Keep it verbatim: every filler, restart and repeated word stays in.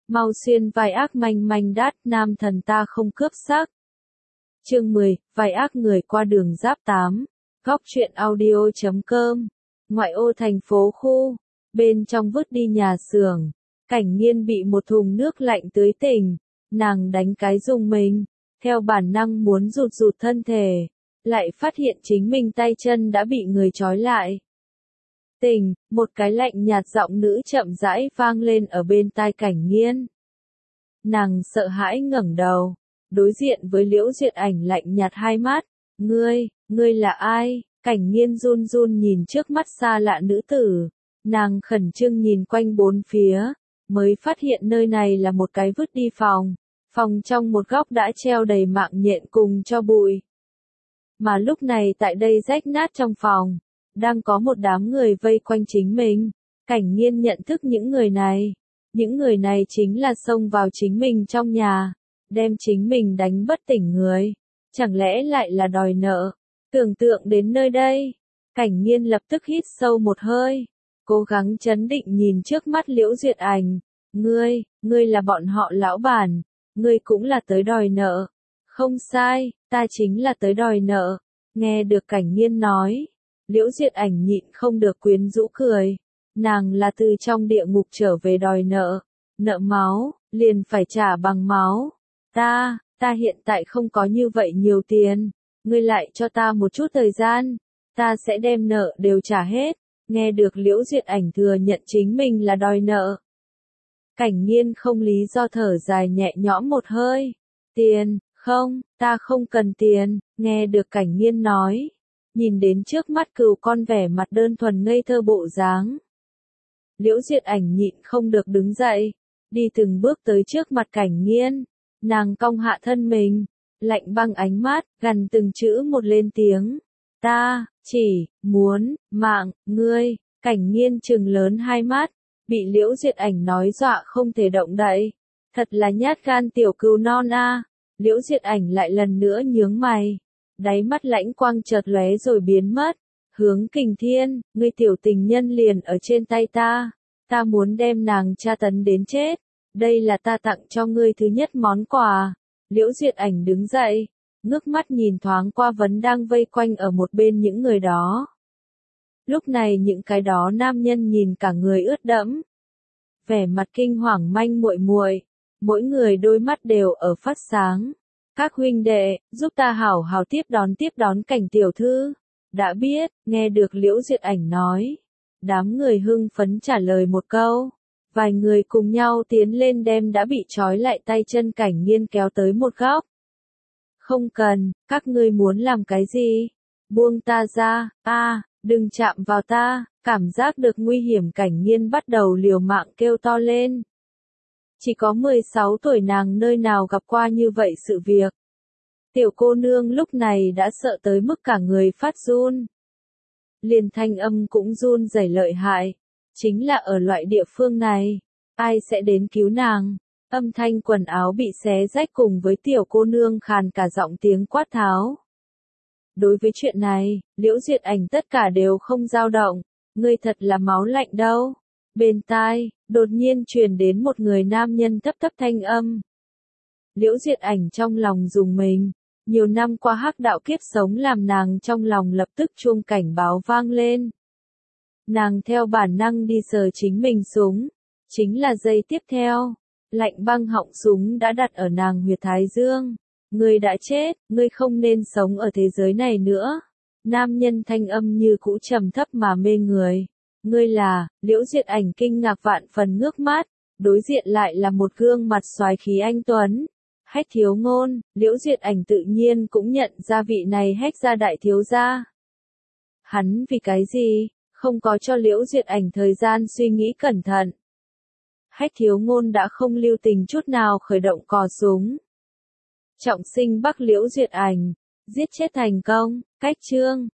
mau xuyên vai ác manh manh đát, nam thần ta không cướp sắc. Chương mười, vai ác người qua đường giáp tám. Góc truyện audio chấm com. Ngoại ô thành phố khu, bên trong vứt đi nhà xưởng, Cảnh Nghiên bị một thùng nước lạnh tưới tỉnh, nàng đánh cái rùng mình, theo bản năng muốn rụt rụt thân thể, lại phát hiện chính mình tay chân đã bị người trói lại. Tỉnh, một cái lạnh nhạt giọng nữ chậm rãi vang lên ở bên tai Cảnh Nghiên. Nàng sợ hãi ngẩng đầu, đối diện với Liễu Duyệt Ảnh lạnh nhạt hai mắt, "Ngươi, ngươi là ai?" Cảnh Nghiên run run nhìn trước mắt xa lạ nữ tử, nàng khẩn trương nhìn quanh bốn phía, mới phát hiện nơi này là một cái vứt đi phòng, phòng trong một góc đã treo đầy mạng nhện cùng tro bụi. Mà lúc này tại đây rách nát trong phòng, đang có một đám người vây quanh chính mình. Cảnh Nghiên nhận thức những người này, những người này chính là xông vào chính mình trong nhà, đem chính mình đánh bất tỉnh người, chẳng lẽ lại là đòi nợ. Tưởng tượng đến nơi đây, Cảnh Nghiên lập tức hít sâu một hơi, cố gắng trấn định nhìn trước mắt Liễu Duyệt Ảnh. "Ngươi, ngươi là bọn họ lão bản, ngươi cũng là tới đòi nợ." "Không sai, ta chính là tới đòi nợ." Nghe được Cảnh Nghiên nói, Liễu Duyệt Ảnh nhịn không được quyến rũ cười, nàng là từ trong địa ngục trở về đòi nợ, nợ máu, liền phải trả bằng máu. Ta, ta hiện tại không có như vậy nhiều tiền. Ngươi lại cho ta một chút thời gian, ta sẽ đem nợ đều trả hết. Nghe được Liễu Duyệt Ảnh thừa nhận chính mình là đòi nợ, Cảnh Nghiên không lý do thở dài nhẹ nhõm một hơi. "Tiền, không, ta không cần tiền." Nghe được Cảnh Nghiên nói, nhìn đến trước mắt cừu con vẻ mặt đơn thuần ngây thơ bộ dáng, Liễu Duyệt Ảnh nhịn không được đứng dậy, đi từng bước tới trước mặt Cảnh Nghiên, nàng cong hạ thân mình, lạnh băng ánh mắt, gần từng chữ một lên tiếng. "Ta, chỉ, muốn, mạng, ngươi." Cảnh Nghiên trừng lớn hai mắt, bị Liễu Duyệt Ảnh nói dọa không thể động đậy. Thật là nhát gan tiểu cừu non a. Liễu Duyệt Ảnh lại lần nữa nhướng mày, đáy mắt lãnh quang chợt lóe rồi biến mất. "Hướng Kình Thiên, ngươi tiểu tình nhân liền ở trên tay ta, ta muốn đem nàng tra tấn đến chết. Đây là ta tặng cho ngươi thứ nhất món quà." Liễu Duyệt Ảnh đứng dậy, ngước mắt nhìn thoáng qua vẫn đang vây quanh ở một bên những người đó. Lúc này những cái đó nam nhân nhìn cả người ướt đẫm, vẻ mặt kinh hoàng manh muội muội, mỗi người đôi mắt đều ở phát sáng. "Các huynh đệ, giúp ta hảo hảo tiếp đón tiếp đón Cảnh tiểu thư." "Đã biết." Nghe được Liễu Duyệt Ảnh nói, đám người hưng phấn trả lời một câu. Vài người cùng nhau tiến lên đem đã bị trói lại tay chân Cảnh Nghiên kéo tới một góc. "Không cần, các ngươi muốn làm cái gì? Buông ta ra, a, đừng chạm vào ta." Cảm giác được nguy hiểm Cảnh Nghiên bắt đầu liều mạng kêu to lên. Chỉ có mười sáu tuổi nàng nơi nào gặp qua như vậy sự việc. Tiểu cô nương lúc này đã sợ tới mức cả người phát run. Liền thanh âm cũng run rẩy lợi hại. Chính là ở loại địa phương này, ai sẽ đến cứu nàng? Âm thanh quần áo bị xé rách cùng với tiểu cô nương khàn cả giọng tiếng quát tháo. Đối với chuyện này, Liễu Duyệt Ảnh tất cả đều không dao động. "Ngươi thật là máu lạnh đâu." Bên tai, đột nhiên truyền đến một người nam nhân thấp thấp thanh âm. Liễu Duyệt Ảnh trong lòng rùng mình. Nhiều năm qua hắc đạo kiếp sống làm nàng trong lòng lập tức chuông cảnh báo vang lên. Nàng theo bản năng đi sờ chính mình súng. Chính là giây tiếp theo, lạnh băng họng súng đã đặt ở nàng huyệt thái dương. "Ngươi đã chết, ngươi không nên sống ở thế giới này nữa." Nam nhân thanh âm như cũ trầm thấp mà mê người. "Ngươi là?" Liễu Duyệt Ảnh kinh ngạc vạn phần ngước mắt, đối diện lại là một gương mặt soái khí anh tuấn. Hách Thiếu Ngôn. Liễu Duyệt Ảnh tự nhiên cũng nhận ra vị này Hách gia đại thiếu gia. Hắn vì cái gì? Không có cho Liễu Duyệt Ảnh thời gian suy nghĩ cẩn thận. Hách Thiếu Ngôn đã không lưu tình chút nào khởi động cò súng. Trọng sinh bắt Liễu Duyệt Ảnh, giết chết thành công. Cách chương